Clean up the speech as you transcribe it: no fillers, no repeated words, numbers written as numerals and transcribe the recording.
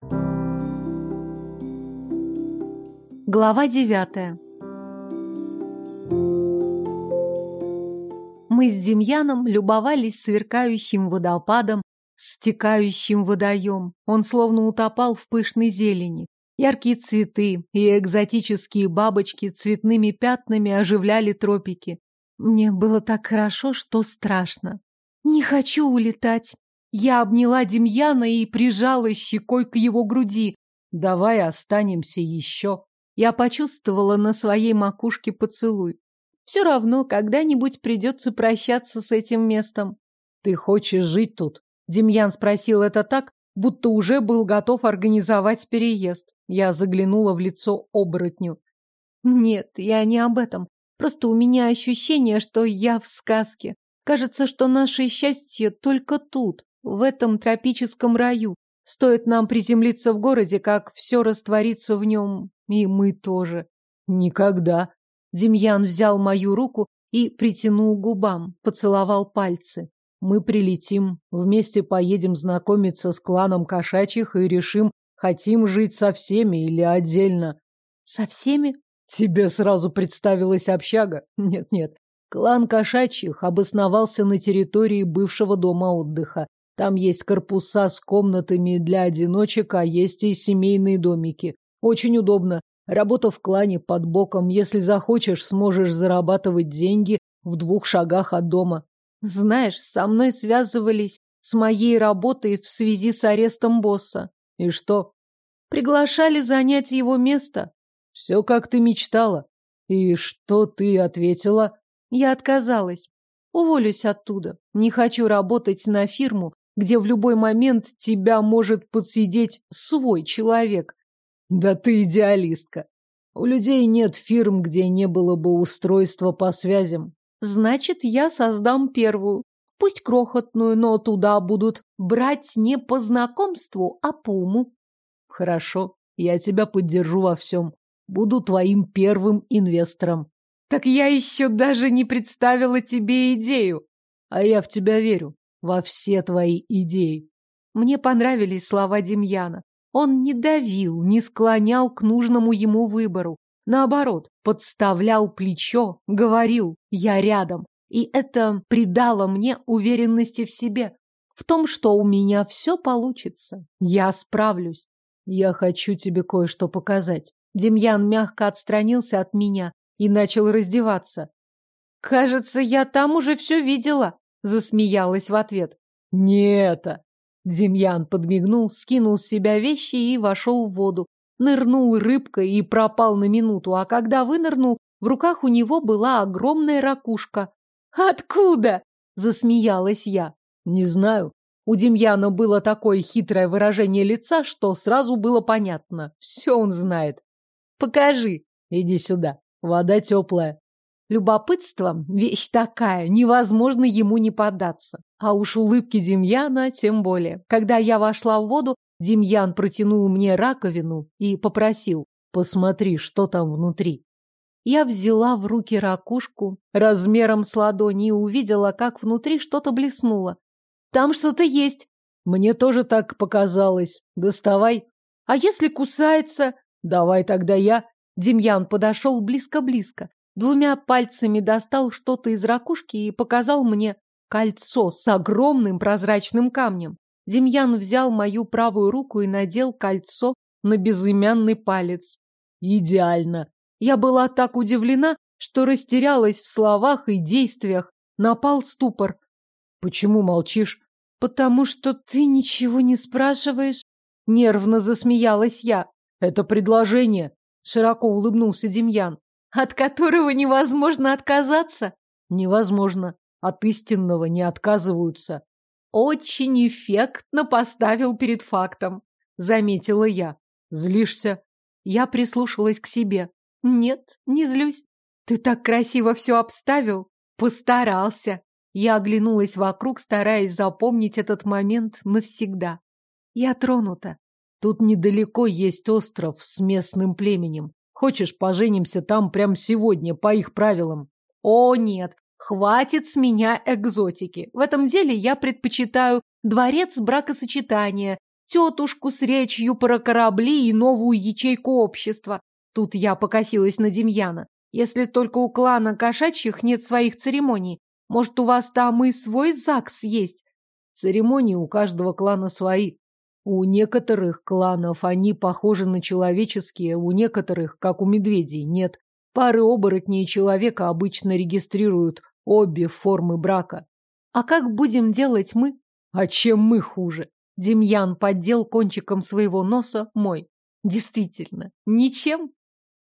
Глава 9. Мы с Демьяном любовались сверкающим водопадом, стекающим водоем. Он словно утопал в пышной зелени. Яркие цветы и экзотические бабочки цветными пятнами оживляли тропики. Мне было так хорошо, что страшно. Не хочу улетать. Я обняла Демьяна и прижала щекой к его груди. Давай останемся еще. Я почувствовала на своей макушке поцелуй. Все равно когда-нибудь придется прощаться с этим местом. Ты хочешь жить тут? Демьян спросил это так, будто уже был готов организовать переезд. Я заглянула в лицо оборотню. Нет, я не об этом. Просто у меня ощущение, что я в сказке. Кажется, что наше счастье только тут, в этом тропическом раю. Стоит нам приземлиться в городе, как все растворится в нем, и мы тоже. Никогда. Демьян взял мою руку и притянул к губам, поцеловал пальцы. Мы прилетим, вместе поедем знакомиться с кланом кошачьих и решим, хотим жить со всеми или отдельно. Со всеми? Тебе сразу представилась общага? Нет-нет. Клан кошачьих обосновался на территории бывшего дома отдыха. Там есть корпуса с комнатами для одиночек, а есть и семейные домики. Очень удобно. Работа в клане под боком. Если захочешь, сможешь зарабатывать деньги в 2 шагах от дома. Знаешь, со мной связывались с моей работой в связи с арестом босса. И что? Приглашали занять его место. Все, как ты мечтала. И что ты ответила? Я отказалась. Уволюсь оттуда. Не хочу работать на фирму, где в любой момент тебя может подсидеть свой человек. Да ты идеалистка. У людей нет фирм, где не было бы устройства по связям. Значит, я создам первую. Пусть крохотную, но туда будут брать не по знакомству, а по уму. Хорошо, я тебя поддержу во всем. Буду твоим первым инвестором. Так я еще даже не представила тебе идею. А я в тебя верю. Во все твои идеи. Мне понравились слова Демьяна. Он не давил, не склонял к нужному ему выбору. Наоборот, подставлял плечо, говорил «я рядом». И это придало мне уверенности в себе. В том, что у меня все получится. Я справлюсь. Я хочу тебе кое-что показать. Демьян мягко отстранился от меня и начал раздеваться. «Кажется, я там уже все видела», — засмеялась в ответ. «Не это!» Демьян подмигнул, скинул с себя вещи и вошел в воду. Нырнул рыбкой и пропал на минуту, а когда вынырнул, в руках у него была огромная ракушка. «Откуда?» — засмеялась я. «Не знаю». У Демьяна было такое хитрое выражение лица, что сразу было понятно. Все он знает. «Покажи». «Иди сюда. Вода теплая». Любопытство – вещь такая, невозможно ему не поддаться. А уж улыбки Демьяна тем более. Когда я вошла в воду, Демьян протянул мне раковину и попросил: «Посмотри, что там внутри». Я взяла в руки ракушку размером с ладони и увидела, как внутри что-то блеснуло. «Там что-то есть». «Мне тоже так показалось. Доставай». «А если кусается?» «Давай тогда я». Демьян подошел близко-близко. 2 пальцами достал что-то из ракушки и показал мне кольцо с огромным прозрачным камнем. Демьян взял мою правую руку и надел кольцо на безымянный палец. «Идеально!» Я была так удивлена, что растерялась в словах и действиях. Напал ступор. «Почему молчишь?» «Потому что ты ничего не спрашиваешь». Нервно засмеялась я. «Это предложение!» Широко улыбнулся Демьян. «От которого невозможно отказаться?» «Невозможно. От истинного не отказываются». «Очень эффектно поставил перед фактом», — заметила я. «Злишься?» Я прислушалась к себе. «Нет, не злюсь. Ты так красиво все обставил. Постарался». Я оглянулась вокруг, стараясь запомнить этот момент навсегда. Я тронута. «Тут недалеко есть остров с местным племенем. Хочешь, поженимся там прямо сегодня, по их правилам?» «О, нет, хватит с меня экзотики. В этом деле я предпочитаю дворец бракосочетания, тетушку с речью про корабли и новую ячейку общества. Тут я покосилась на Демьяна. Если только у клана кошачьих нет своих церемоний. Может, у вас там и свой ЗАГС есть? Церемонии у каждого клана свои. У некоторых кланов они похожи на человеческие, у некоторых, как у медведей, нет. Пары оборотней и человека обычно регистрируют обе формы брака. А как будем делать мы? А чем мы хуже? Демьян поддел кончиком своего носа мой. Действительно, ничем.